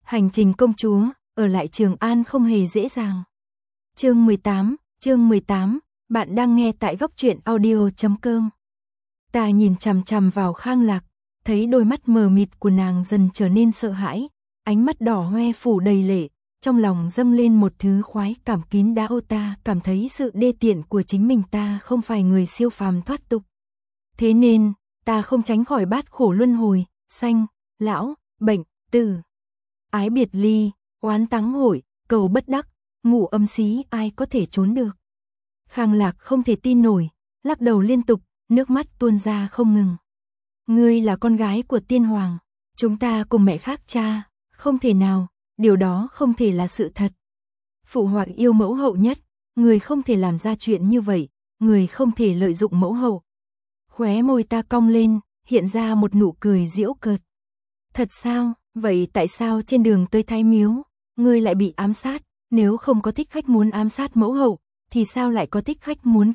Hành trình công chúa, ở lại Trường An không hề dễ dàng. Chương 18, bạn đang nghe tại góc truyện audio.com. Ta nhìn chằm chằm vào Khang Lạc, thấy đôi mắt mờ mịt của nàng dần trở nên sợ hãi, ánh mắt đỏ hoe phủ đầy lệ, trong lòng dâng lên một thứ khoái cảm kín đáo. Ta cảm thấy sự đê tiện của chính mình, ta không phải người siêu phàm thoát tục. Thế nên, ta không tránh khỏi bát khổ luân hồi, sanh, lão, bệnh, tử. Ái biệt ly, oán táng hội, cầu bất đắc, ngủ âm xí, ai có thể trốn được. Khang Lạc không thể tin nổi, lắc đầu liên tục, nước mắt tuôn ra không ngừng. Ngươi là con gái của tiên hoàng, chúng ta cùng mẹ khác cha, không thể nào, điều đó không thể là sự thật. Phụ hoàng yêu mẫu hậu nhất, người không thể làm ra chuyện như vậy, người không thể lợi dụng mẫu hậu. Khóe môi ta cong lên, hiện ra một nụ cười giễu cợt. Thật sao? Vậy tại sao trên đường tới Thái Miếu, ngươi lại bị ám sát? Nếu không có thích khách muốn ám sát mẫu hậu, thì sao lại có thích khách muốn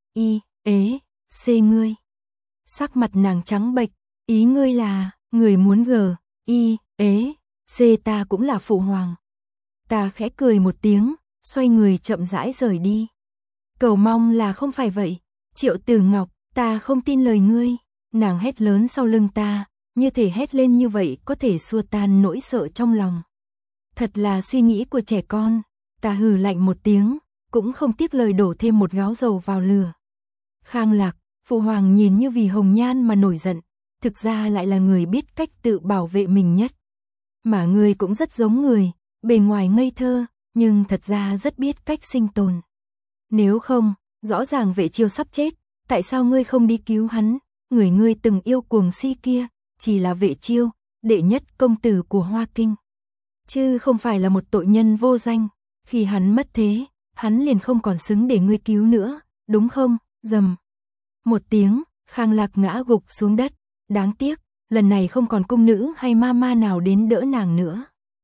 C ngươi? Sắc mặt nàng trắng bệch, ý ngươi là, người muốn C ta cũng là phụ hoàng. Ta khẽ cười một tiếng, xoay người chậm rãi rời đi. Cầu mong là không phải vậy, Triệu Tử Ngọc, ta không tin lời ngươi. Nàng hét lớn sau lưng ta, như thể hét lên như vậy có thể xua tan nỗi sợ trong lòng. Thật là suy nghĩ của trẻ con. Ta hừ lạnh một tiếng, cũng không tiếc lời đổ thêm một gáo dầu vào lửa. Khang Lạc, phụ hoàng nhìn như vì hồng nhan mà nổi giận, thực ra lại là người biết cách tự bảo vệ mình nhất. Mà ngươi cũng rất giống người, bề ngoài ngây thơ, nhưng thật ra rất biết cách sinh tồn. Nếu không, rõ ràng Vệ Chiêu sắp chết, tại sao ngươi không đi cứu hắn? Người ngươi từng yêu cuồng si kia, chỉ là Vệ Chiêu, đệ nhất công tử của Hoa Kinh, chứ không phải là một tội nhân vô danh. Khi hắn mất thế, hắn liền không còn xứng để ngươi cứu nữa, đúng không? Rầm một tiếng, Khang Lạc ngã gục xuống đất. Đáng tiếc, lần này không còn cung nữ hay ma nào đến đỡ nàng nữa.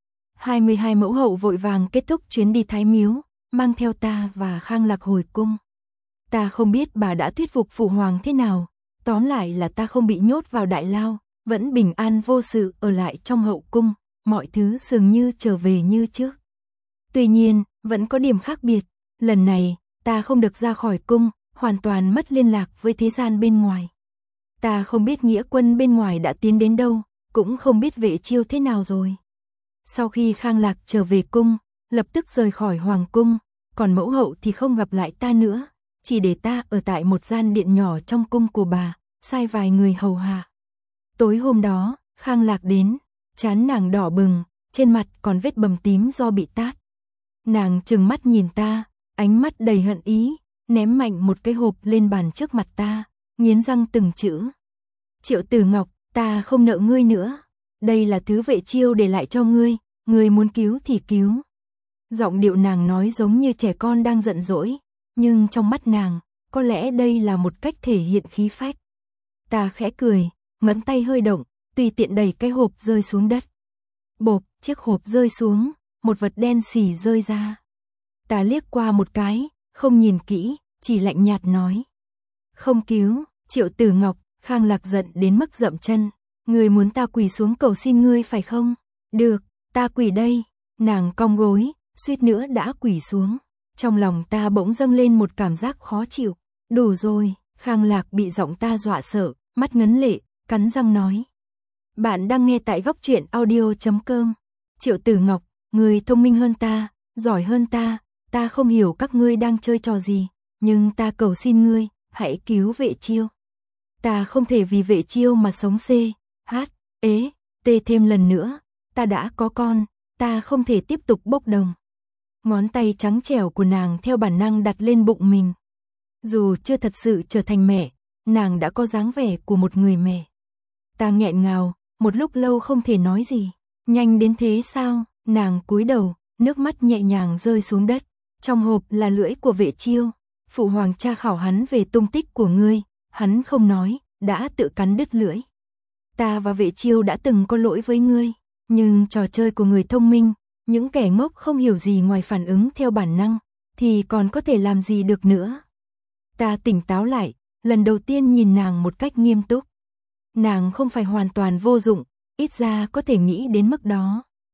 22 mẫu hậu vội vàng kết thúc chuyến đi Thái Miếu, mang theo ta và Khang Lạc hồi cung. Ta không biết bà đã thuyết phục phụ hoàng thế nào, tóm lại là ta không bị nhốt vào đại lao, vẫn bình an vô sự ở lại trong hậu cung, mọi thứ dường như trở về như trước. Tuy nhiên, vẫn có điểm khác biệt, lần này, ta không được ra khỏi cung, hoàn toàn mất liên lạc với thế gian bên ngoài. Ta không biết nghĩa quân bên ngoài đã tiến đến đâu, cũng không biết Vệ Chiêu thế nào rồi. Sau khi Khang Lạc trở về cung, lập tức rời khỏi hoàng cung, còn mẫu hậu thì không gặp lại ta nữa, chỉ để ta ở tại một gian điện nhỏ trong cung của bà, sai vài người hầu hạ. Tối hôm đó, Khang Lạc đến, trán nàng đỏ bừng, trên mặt còn vết bầm tím do bị tát. Nàng trừng mắt nhìn ta, ánh mắt đầy hận ý, ném mạnh một cái hộp lên bàn trước mặt ta, nghiến răng từng chữ. Triệu Tử Ngọc, ta không nợ ngươi nữa. Đây là thứ Vệ Chiêu để lại cho ngươi, ngươi muốn cứu thì cứu. Giọng điệu nàng nói giống như trẻ con đang giận dỗi, nhưng trong mắt nàng, có lẽ đây là một cách thể hiện khí phách. Ta khẽ cười, ngón tay hơi động, tùy tiện đẩy cái hộp rơi xuống đất. Bộp, chiếc hộp rơi xuống, một vật đen xì rơi ra. Ta liếc qua một cái, không nhìn kỹ, chỉ lạnh nhạt nói. Không cứu. Triệu Tử Ngọc. Khang Lạc giận đến mức dậm chân. Ngươi muốn ta quỳ xuống cầu xin ngươi phải không? Được, ta quỳ đây. Nàng cong gối, suýt nữa đã quỳ xuống. Trong lòng ta bỗng dâng lên một cảm giác khó chịu. Đủ rồi. Khang Lạc bị giọng ta dọa sợ, mắt ngấn lệ, cắn răng nói. Bạn đang nghe tại góc truyện audio.com. Triệu Tử Ngọc, ngươi thông minh hơn ta, giỏi hơn ta. Ta không hiểu các ngươi đang chơi trò gì, nhưng ta cầu xin ngươi, hãy cứu Vệ Chiêu. Ta không thể vì Vệ Chiêu mà sống thêm lần nữa, ta đã có con, ta không thể tiếp tục bốc đồng. Ngón tay trắng trẻo của nàng theo bản năng đặt lên bụng mình. Dù chưa thật sự trở thành mẹ, nàng đã có dáng vẻ của một người mẹ. Ta nghẹn ngào, một lúc lâu không thể nói gì. Nhanh đến thế sao? Nàng cúi đầu, nước mắt nhẹ nhàng rơi xuống đất. Trong hộp là lưỡi của Vệ Chiêu. Phụ hoàng tra khảo hắn về tung tích của ngươi, hắn không nói, đã tự cắn đứt lưỡi. Ta và Vệ Chiêu đã từng có lỗi với ngươi, nhưng trò chơi của người thông minh, những kẻ ngốc không hiểu gì ngoài phản ứng theo bản năng, thì còn có thể làm gì được nữa. Ta tỉnh táo lại, lần đầu tiên nhìn nàng một cách nghiêm túc. Nàng không phải hoàn toàn vô dụng, ít ra có thể nghĩ đến mức đó.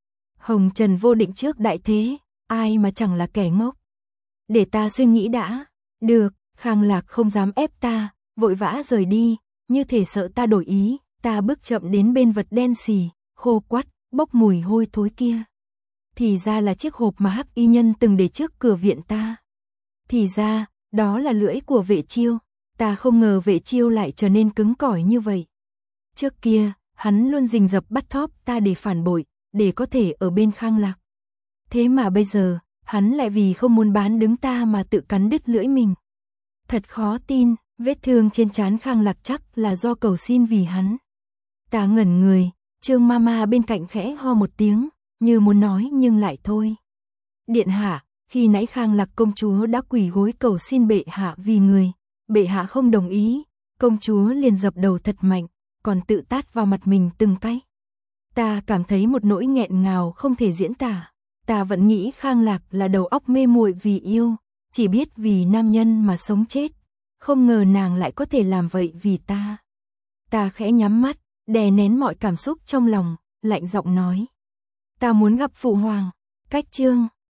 Hồng trần vô định trước đại thế, ai mà chẳng là kẻ ngốc. Để ta suy nghĩ đã. Được, Khang Lạc không dám ép ta, vội vã rời đi, như thể sợ ta đổi ý. Ta bước chậm đến bên vật đen xì, khô quắt, bốc mùi hôi thối kia. Thì ra là chiếc hộp mà Hắc Y Nhân từng để trước cửa viện ta. Thì ra, đó là lưỡi của Vệ Chiêu. Ta không ngờ Vệ Chiêu lại trở nên cứng cỏi như vậy. Trước kia, hắn luôn rình rập bắt thóp ta để phản bội, để có thể ở bên Khang Lạc. Thế mà bây giờ, hắn lại vì không muốn bán đứng ta mà tự cắn đứt lưỡi mình. Thật khó tin, vết thương trên trán Khang Lạc chắc là do cầu xin vì hắn. Ta ngẩn người, Trương Mama bên cạnh khẽ ho một tiếng, như muốn nói nhưng lại thôi. Điện hạ, khi nãy Khang Lạc công chúa đã quỳ gối cầu xin bệ hạ vì người, bệ hạ không đồng ý, công chúa liền dập đầu thật mạnh, còn tự tát vào mặt mình từng cái. Ta cảm thấy một nỗi nghẹn ngào không thể diễn tả. Ta vẫn nghĩ Khang Lạc là đầu óc mê muội vì yêu, chỉ biết vì nam nhân mà sống chết, không ngờ nàng lại có thể làm vậy vì ta. Ta khẽ nhắm mắt, đè nén mọi cảm xúc trong lòng, lạnh giọng nói. Ta muốn gặp phụ hoàng. Cách chương